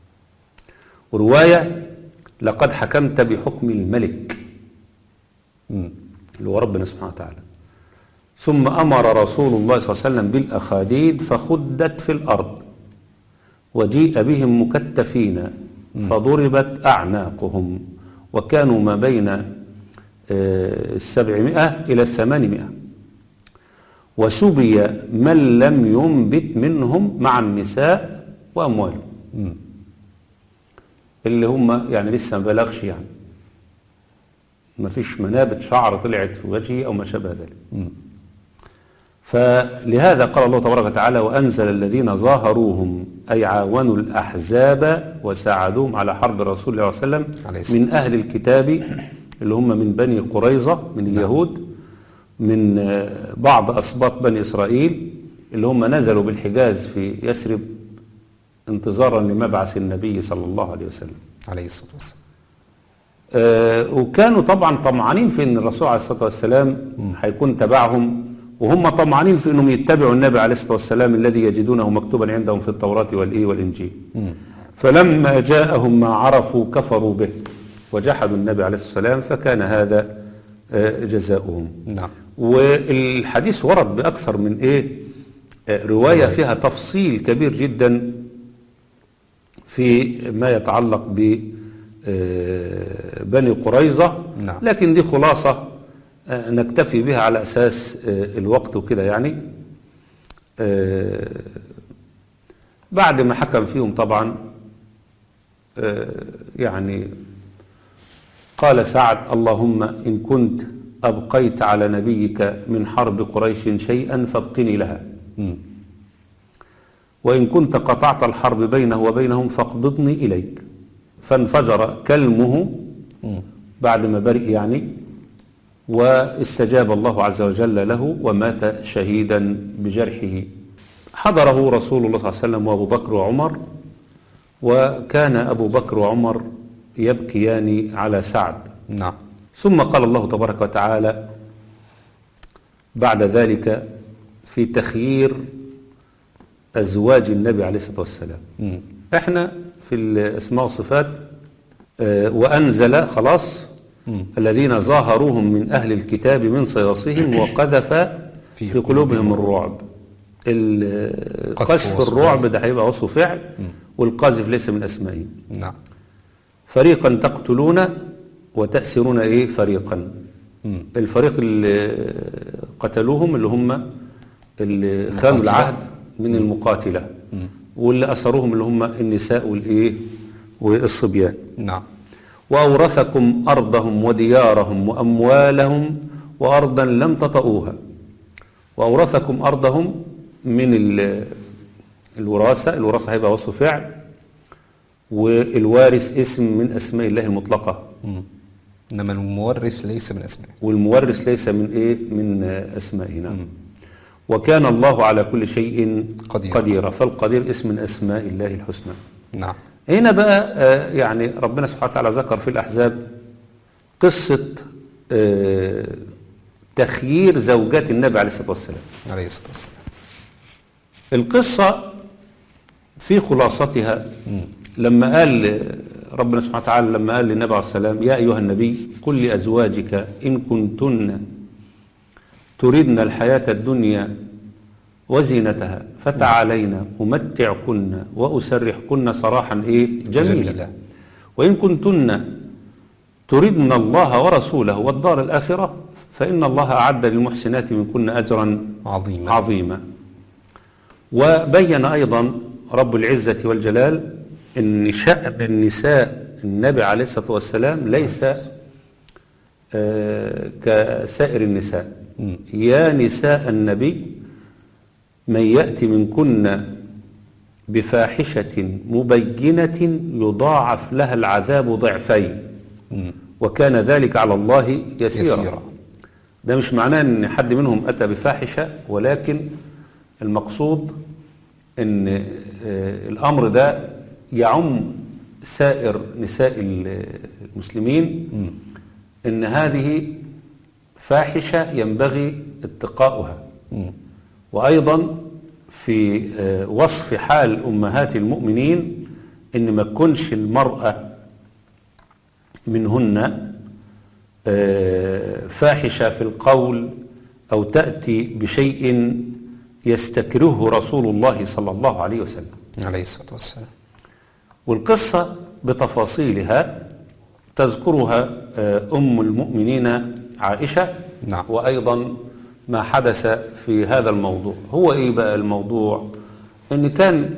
ورواية لقد حكمت بحكم الملك اللي هو ربنا سبحانه وتعالى. ثم أمر رسول الله صلى الله عليه وسلم بالأخاديد فخدت في الأرض وجيء بهم مكتفين فضربت أعناقهم، وكانوا ما بين السبعمائة إلى الثمانمائة، وسبي من لم ينبت منهم مع النساء وأموالهم اللي هم يعني لسه ما بلغش، يعني ما فيش منابت شعر طلعت في وجهه أو ما شابه ذلك. م. فلهذا قال الله تبارك وتعالى وأنزل الذين ظاهروهم أي عاونوا الأحزاب وساعدوهم على حرب الرسول صلى الله عليه وسلم من أهل الكتاب اللي هم من بني قريظة من اليهود، من بعض أسباط بني إسرائيل اللي هم نزلوا بالحجاز في يثرب انتظارا لمبعث النبي صلى الله عليه وسلم عليه الصلاة والسلام. آه وكانوا طبعا طمعانين في ان الرسول عليه الصلاة والسلام هيكون تبعهم، وهم طمعانين في انهم يتبعوا النبي عليه الصلاة والسلام الذي يجدونه مكتوبا عندهم في التوراة والإيه والإنجيل. م. فلما جاءهم ما عرفوا كفروا به وجحدوا النبي عليه الصلاة والسلام، فكان هذا آه جزاؤهم. نعم. والحديث ورد بأكثر من ايه آه رواية فيها تفصيل كبير جدا في ما يتعلق ب بني قريظة. نعم. لكن دي خلاصة نكتفي بها على أساس الوقت وكده يعني. بعد ما حكم فيهم طبعا يعني قال سعد اللهم إن كنت أبقيت على نبيك من حرب قريش شيئا فابقني لها، م. وإن كنت قطعت الحرب بينه وبينهم فاقبضني إليك. فانفجر كلمه بعد ما برئ يعني، واستجاب الله عز وجل له ومات شهيدا بجرحه. حضره رسول الله صلى الله عليه وسلم وأبو بكر وعمر، وكان أبو بكر وعمر يبكيان على سعد. نعم. ثم قال الله تبارك وتعالى بعد ذلك في تخيير أزواج النبي عليه الصلاة والسلام. م. احنا في الاسماء والصفات آه وأنزل خلاص م. الذين ظاهروهم من أهل الكتاب من صياصهم وقذف في, في قلوبهم الرعب. القذف الرعب ده هيبقى وصف فعل، م. والقاذف ليس من أسمائهم. نعم. فريقا تقتلون وتأسرون ايه فريقا. م. الفريق اللي قتلوهم اللي هم اللي خانوا العهد من م. المقاتلة، م. واللي أسروهم اللي هم النساء والإيه والصبيان. نعم. وأورثكم أرضهم وديارهم وأموالهم وأرضا لم تطئوها. وأورثكم أرضهم من الوراثة، الوراثة هيبقى وصف فعل، والوارث اسم من أسماء الله المطلقة. م. إنما المورث ليس من أسمائه. والمورث ليس من إيه من أسمائه. نعم. وكان الله على كل شيء قدير. قدير. فالقدير اسم من أسماء الله الحسنى. نعم. هنا بقى آه يعني ربنا سبحانه وتعالى ذكر في الأحزاب قصة آه تخيير زوجات النبي عليه الصلاة والسلام. عليه الصلاة والسلام. القصة في خلاصتها لما قال ربنا سبحانه وتعالى لما قال للنبي عليه السلام يا أيها النبي قل لأزواجك إن كنتن تردن الحياة الدنيا وزينتها فتعالينا أمتعكن وأسرحكن سراحا إيه جميلا جميلة. وإن كنتن تردن الله ورسوله والدار الآخرة فإن الله أعد للمحسنات منكن أجرا عظيما. عظيما. وبين أيضا رب العزة والجلال أن شأن النساء النبي عليه الصلاة والسلام ليس آه كسائر النساء. م. يا نساء النبي من يأتي منكن بفاحشة مبينة يضاعف لها العذاب ضعفين م. وكان ذلك على الله يسيرا. يسيرا. ده مش معناه ان حد منهم اتى بفاحشة، ولكن المقصود ان آه الامر ده يعم سائر نساء المسلمين م. ان هذه فاحشة ينبغي اتقاؤها. م. وايضا في آه وصف حال امهات المؤمنين ان ما تكونش المرأة منهن آه فاحشة في القول او تأتي بشيء يستكرهه رسول الله صلى الله عليه وسلم عليه الصلاة والسلام. والقصة بتفاصيلها تذكرها أم المؤمنين عائشة. نعم. وأيضا ما حدث في هذا الموضوع. هو إيه بقى الموضوع؟ إن كان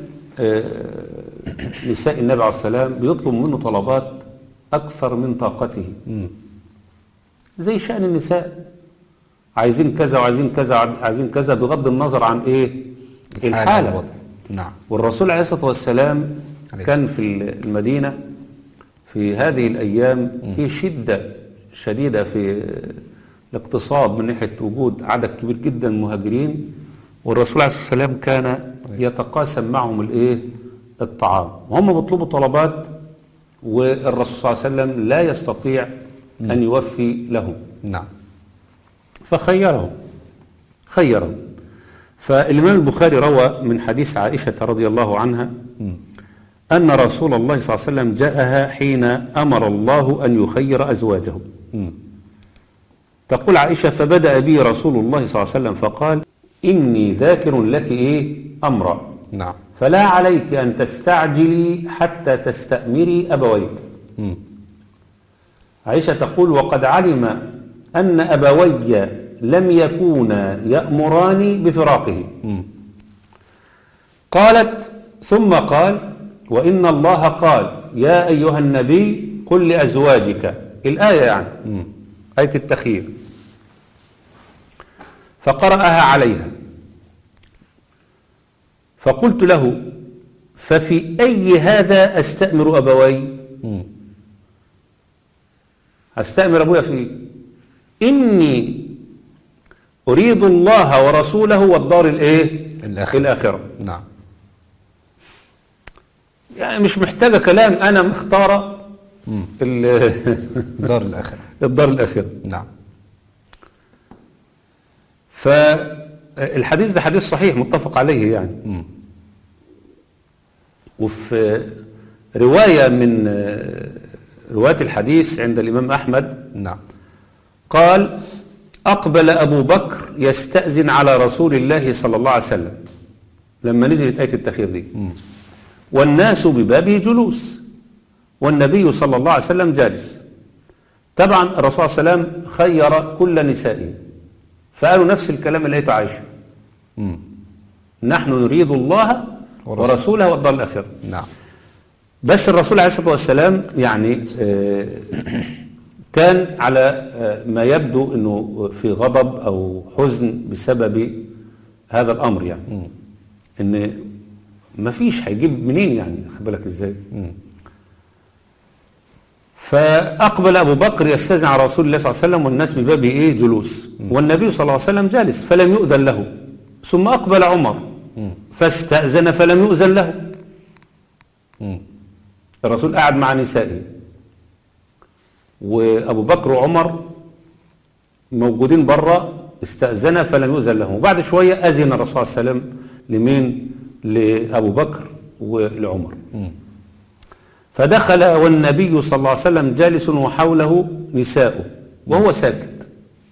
نساء النبي عليه السلام بيطلب منه طلبات أكثر من طاقته. م. زي شأن النساء، عايزين كذا وعايزين كذا عايزين كذا بغض النظر عن إيه؟ الحالة. الوضع. نعم. والرسول عليه الصلاة والسلام كان في المدينة في هذه الأيام في شدة شديدة في الاقتصاد من ناحية وجود عدد كبير جدا من المهاجرين، والرسول عليه الصلاة والسلام كان يتقاسم معهم الايه الطعام، وهم بيطلبوا طلبات والرسول صلى الله عليه وسلم لا يستطيع أن يوفي لهم. نعم. فخيرهم خيرهم فالإمام البخاري روى من حديث عائشة رضي الله عنها م. أن رسول الله صلى الله عليه وسلم جاءها حين أمر الله أن يخير أزواجه. م. تقول عائشة فبدأ بي رسول الله صلى الله عليه وسلم فقال إني ذاكر لك إيه أمرا. نعم. فلا عليك أن تستعجلي حتى تستأمري أبويك. م. عائشة تقول وقد علم أن أبوي لم يكونا يأمراني بفراقه. م. قالت ثم قال وإن الله قال يا أيها النبي قل لأزواجك، الآية يعني م. آية التخيير، فقرأها عليها فقلت له ففي أي هذا أستأمر أبوي؟ م. أستأمر أبويا في إيه؟ إني أريد الله ورسوله والدار الإيه؟ الآخرة. الآخرة. نعم. يعني مش محتاجة كلام، أنا مختارة دار الآخرة. الدار الآخرة. نعم. فالحديث ده حديث صحيح متفق عليه يعني. م. وفي رواية من رواية الحديث عند الإمام أحمد نعم. قال أقبل أبو بكر يستأذن على رسول الله صلى الله عليه وسلم لما نزلت آية التخيير دي. م. والناس ببابه جلوس والنبي صلى الله عليه وسلم جالس. طبعا الرسول صلى الله عليه وسلم خير كل نسائه فقالوا نفس الكلام اللي لقيته عائشة. م. نحن نريد الله ورسوله, ورسوله والدار الآخرة. نعم. بس الرسول عليه الصلاة والسلام يعني آه كان على آه ما يبدو أنه في غضب أو حزن بسبب هذا الأمر يعني. م. أن ما فيش هيجيب منين يعني، خد بالك إزاي. م. فأقبل أبو بكر يستأذن على رسول الله صلى الله عليه وسلم والناس ببابه إيه جلوس، والنبي صلى الله عليه وسلم جالس فلم يؤذن له. ثم أقبل عمر فاستأذن فلم يؤذن له. مم. الرسول قاعد مع نسائه وأبو بكر وعمر موجودين بره، استأذن فلم يؤذن له. وبعد شوية أذن الرسول صلى الله عليه وسلم لمين؟ لأبو بكر ولعمر. مم. فدخل والنبي صلى الله عليه وسلم جالس وحوله نساؤه وهو ساكت.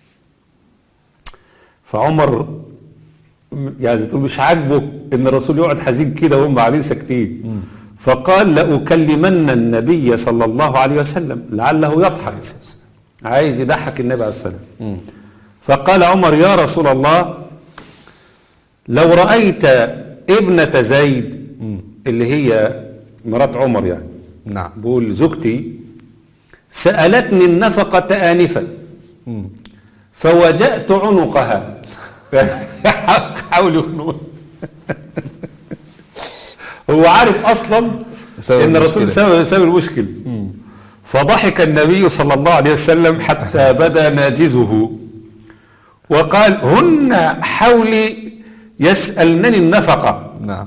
فعمر يعني تقول مش عاجبه ان الرسول يقعد حزين كده وهم قاعدين ساكتين، فقال لأكلمن النبي صلى الله عليه وسلم لعله يضحك، عايز يضحك النبي عليه الصلاة والسلام. فقال عمر يا رسول الله لو رأيت ابنة زيد اللي هي مرات عمر يعني، نعم. بقول زوجتي سألتني النفقة آنفا فوجأت عنقها. حاول يخنون. هو عارف اصلا ان الرسول سبب سبب المشكل. فضحك النبي صلى الله عليه وسلم حتى بدا ناجزه وقال هن حولي يسألنني النفقة. نعم.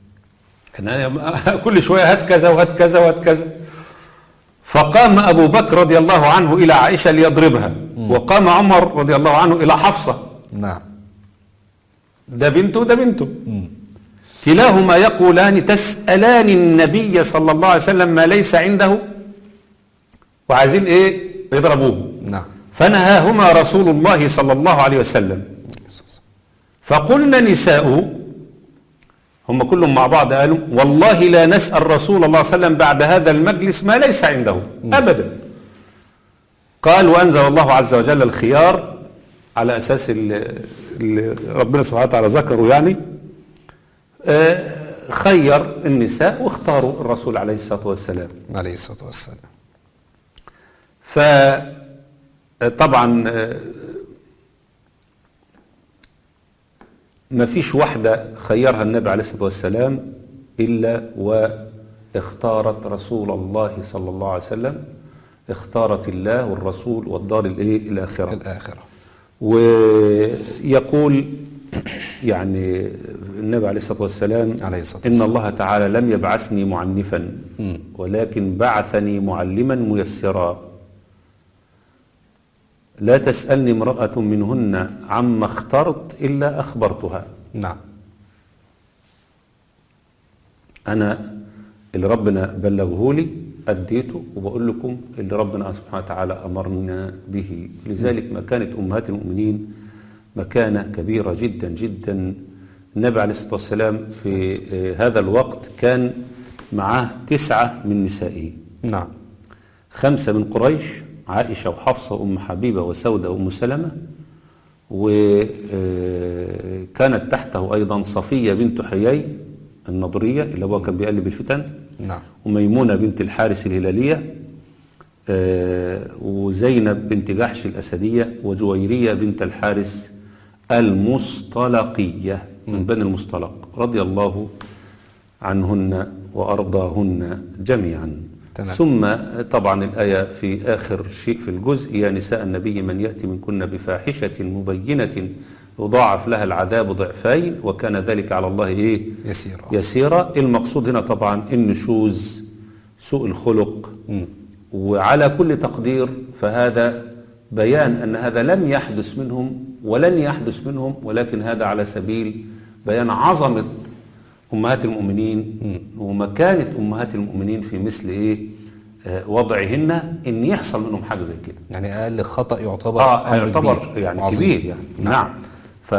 كل شوية هات كذا وهات كذا وهات كذا. فقام أبو بكر رضي الله عنه إلى عائشة ليضربها، وقام عمر رضي الله عنه إلى حفصة. نعم. ده بنته وده بنته. كلاهما يقولان تسألان النبي صلى الله عليه وسلم ما ليس عنده، وعايزين ايه؟ يضربوه. نعم. فنهاهما رسول الله صلى الله عليه وسلم. فقلنا نساؤه، هم كلهم مع بعض قالوا والله لا نسأل رسول الله صلى الله عليه وسلم بعد هذا المجلس ما ليس عنده أبدا. قال وأنزل الله عز وجل الخيار على أساس اللي ربنا سبحانه وتعالى ذكره، يعني خير النساء واختاروا الرسول عليه الصلاة والسلام. عليه الصلاة والسلام. فطبعا ما فيش واحدة خيرها النبي عليه الصلاة والسلام إلا واختارت رسول الله صلى الله عليه وسلم، اختارت الله والرسول والدار الايه الآخرة. الآخرة. ويقول يعني النبي عليه الصلاة والسلام عليه الصلاة إن والسلام. الله تعالى لم يبعثني معنفا ولكن بعثني معلما ميسرا. لا تسألني امرأة منهن عما اخترت إلا أخبرتها. نعم. أنا اللي ربنا بلغه لي أديته، وبقول لكم اللي ربنا سبحانه وتعالى أمرنا به. لذلك ما كانت أمهات المؤمنين مكانة كبيرة جدا جدا. النبي عليه الصلاة والسلام في هذا الوقت كان معاه تسعة من نسائه. نعم. خمسة من قريش، عائشة وحفصة وأم حبيبة وسودة وأم سلمة، وكانت تحته أيضا صفية بنت حيي النضرية اللي هو كان بيقلب الفتن. نعم. وميمونة بنت الحارس الهلالية، وزينب بنت جحش الأسدية، وجويرية بنت الحارس المصطلقية من بني المصطلق رضي الله عنهن وأرضاهن جميعا. تمام. ثم طبعا الآية في آخر شيء في الجزء يا نساء النبي من يأتي منكن بفاحشة مبينة يضاعف لها العذاب ضعفين وكان ذلك على الله إيه؟ يسيرا. يسيرا. المقصود هنا طبعا النشوز، سوء الخلق. م. وعلى كل تقدير فهذا بيان أن هذا لم يحدث منهم ولن يحدث منهم، ولكن هذا على سبيل بيان عظمة أمهات المؤمنين ومكانة أمهات المؤمنين في مثل إيه آه وضعهن إن يحصل منهم حاجة زي كده. يعني أقل خطأ يعتبر آه أمر يعتبر كبير. يعني عظيم. كبير يعني. نعم, نعم. ف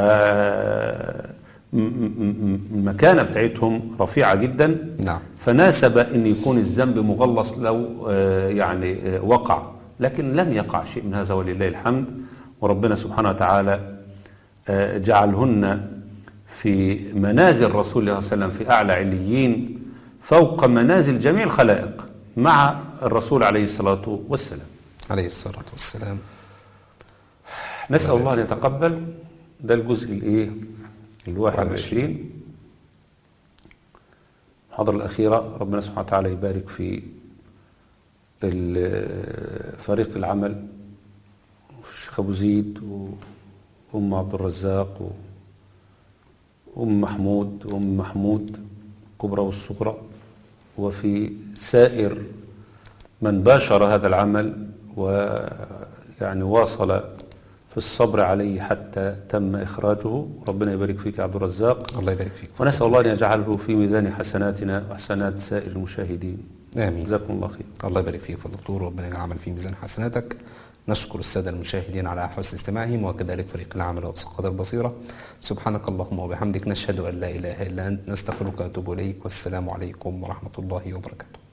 المكانة بتاعتهم رفيعة جدا. نعم. فناسب أن يكون الذنب مغلظ لو آه يعني آه وقع، لكن لم يقع شيء من هذا ولله الحمد. وربنا سبحانه وتعالى آه جعلهن في منازل رسول الله صلى الله عليه وسلم في أعلى عليين فوق منازل جميع الخلائق مع الرسول عليه الصلاة والسلام. عليه الصلاة والسلام. نسأل الله أن يتقبل. ده الجزء الإيه الواحد والعشرين، المحاضرة الأخيرة. ربنا سبحانه وتعالى يبارك في فريق العمل، الشيخ أبو زيد وأم عبد الرزاق أم محمود وأم محمود الكبرى والصغرى، وفي سائر من باشر هذا العمل ويعني واصل في الصبر عليه حتى تم إخراجه. ربنا يبارك فيك يا عبد الرزاق. الله يبارك فيك. ونسأل الله أن يجعله في ميزان حسناتنا وحسنات سائر المشاهدين. آمين. جزاكم الله خير. الله يبارك فيك يا دكتور، ربنا يجعل في ميزان حسناتك. نشكر السادة المشاهدين على حسن استماعهم، وكذلك فريق العمل وأسقاط البصيرة. سبحانك اللهم وبحمدك، نشهد أن لا إله إلا أنت، نستغفرك ونتوب إليك، والسلام عليكم ورحمة الله وبركاته.